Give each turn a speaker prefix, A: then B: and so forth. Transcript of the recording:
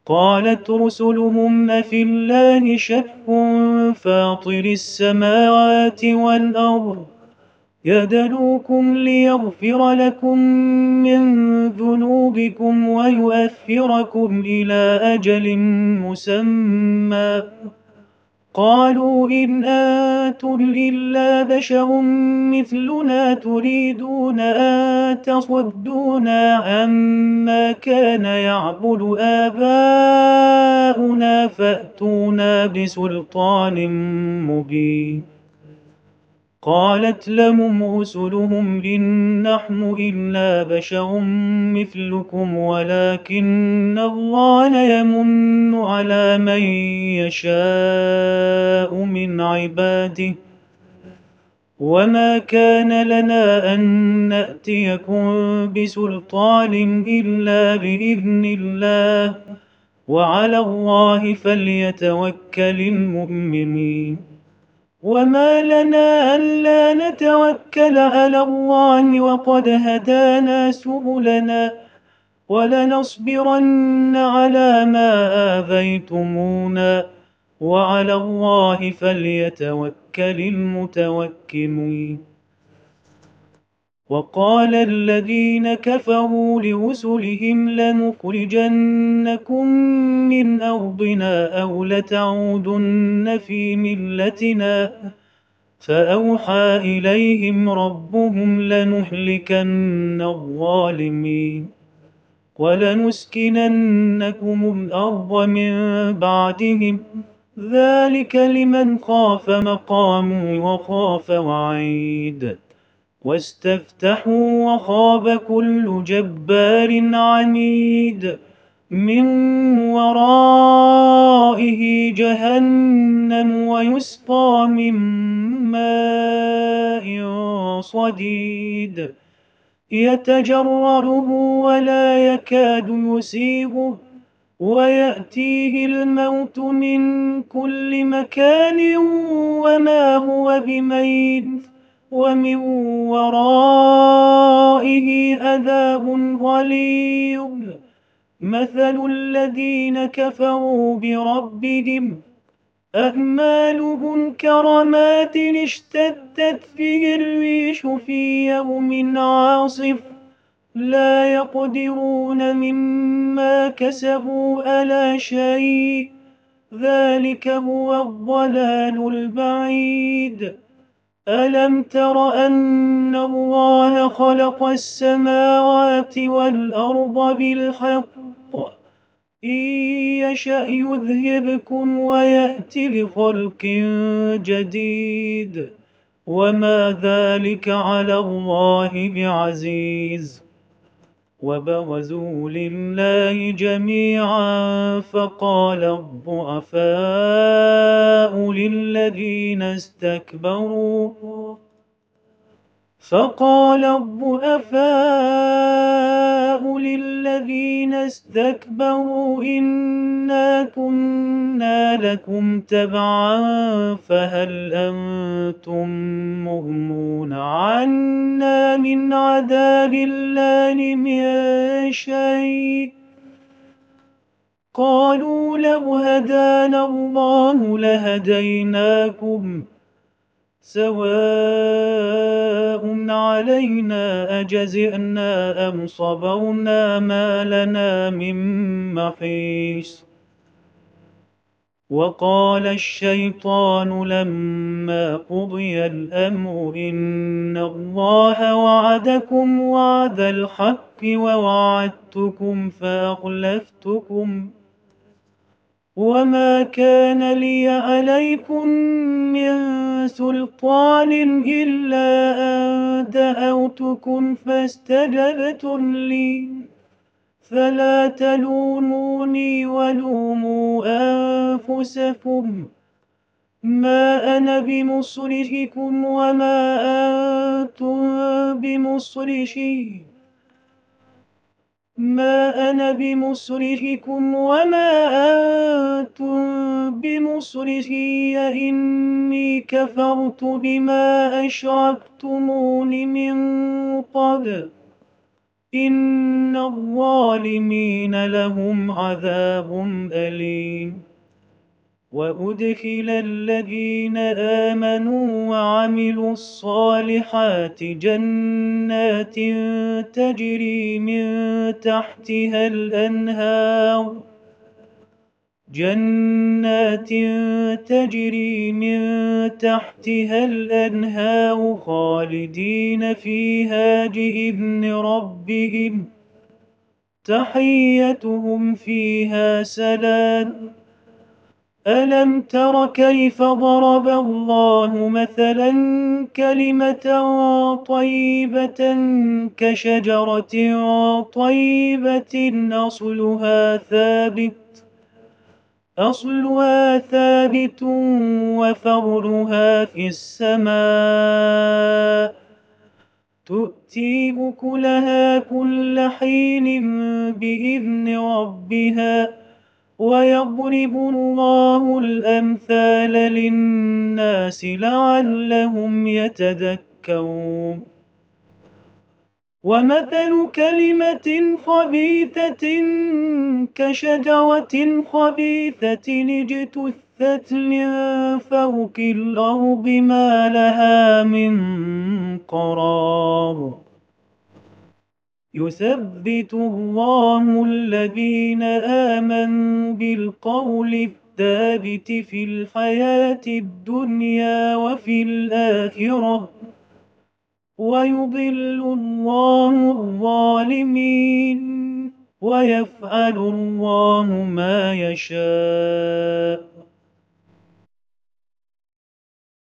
A: قالت رسلهم أفي الله شك فاطر السماوات والأرض يدعوكم ليغفر لكم من ذنوبكم ويؤخركم إلى أجل مسمى قالوا إن أنتم إلا بشر مثلنا تريدون أن تصدونا عما كان يعبد آباؤنا فأتونا بسلطان مبين قالت لهم رسلهم إن نحن إلا بشر مثلكم ولكن الله يمن على من يشاء من عباده وما كان لنا أن نأتيكم بسلطان إلا بإذن الله وعلى الله فليتوكل المؤمنين وما لنا ألا نتوكل على الله وقد هدانا سبلنا ولنصبرن على ما آذيتمونا وعلى الله فليتوكل المتوكلون وقال الذين كفروا لرسلهم لنخرجنكم من أرضنا أو لتعودن في ملتنا فأوحى إليهم ربهم لنهلكن الظالمين ولنسكننكم الأرض من بعدهم ذلك لمن خاف مقامي وخاف وعيد واستفتحوا وخاب كل جبار عنيد من ورائه جهنم ويسقى من ماء صديد يتجرعه ولا يكاد يسيغه ويأتيه الموت من كل مكان وما هو بميت ومن ورائه عذاب غليظ مثل الذين كفروا بربهم أعمالهم كرماد اشتدت به الريح في يوم عاصف لا يقدرون مما كسبوا على شيء ذلك هو الضلال البعيد ألم تر أن الله خلق السماوات والأرض بالحق إن يشأ يذهبكم ويأتي بخلق جديد وما ذلك على الله بعزيز وبرزوا لله جميعا فقال الضعفاء للذين استكبروا إنا كنا لكم تبعا فهل أنتم مغنون عنا من عذاب الله من شيء قالوا لو هدانا الله لهديناكم سواء علينا أجزعنا أم صبرنا ما لنا من محيص وقال الشيطان لما قضي الأمر إن الله وعدكم وعد الحق ووعدتكم فأخلفتكم وما كان لي عليكم من سلطان إلا أن دعوتكم فاستجبتم لي فلا تلوموني ولوموا أنفسكم ما أنا بمصرخكم وما أنتم بمصرخي ما أنا بمصرخكم وما أنتم بمصرخي إني كفرت بما أشركتمون من قبل إن الظالمين لهم عذاب أليم. وأدخل الذين آمنوا وعملوا الصالحات جنات تجري من تحتها الأنهار خالدين فيها بإذن ربهم تحيتهم فيها سلام. ألم تر كيف ضرب الله مثلا كلمة طيبة كشجرة طيبة أصلها ثابت وفرعها في السماء تؤتي أكلها كل حين بإذن ربها ويضرب الله الأمثال للناس لعلهم يتذكرون. ومثل كلمة خبيثة كشجرة خبيثة اجتثت من فوق الأرض ما لها من قرار. يثبت الله الذين آمنوا بالقول الثابت في الحياة الدنيا وفي الآخرة ويضل الله الظالمين ويفعل الله ما يشاء.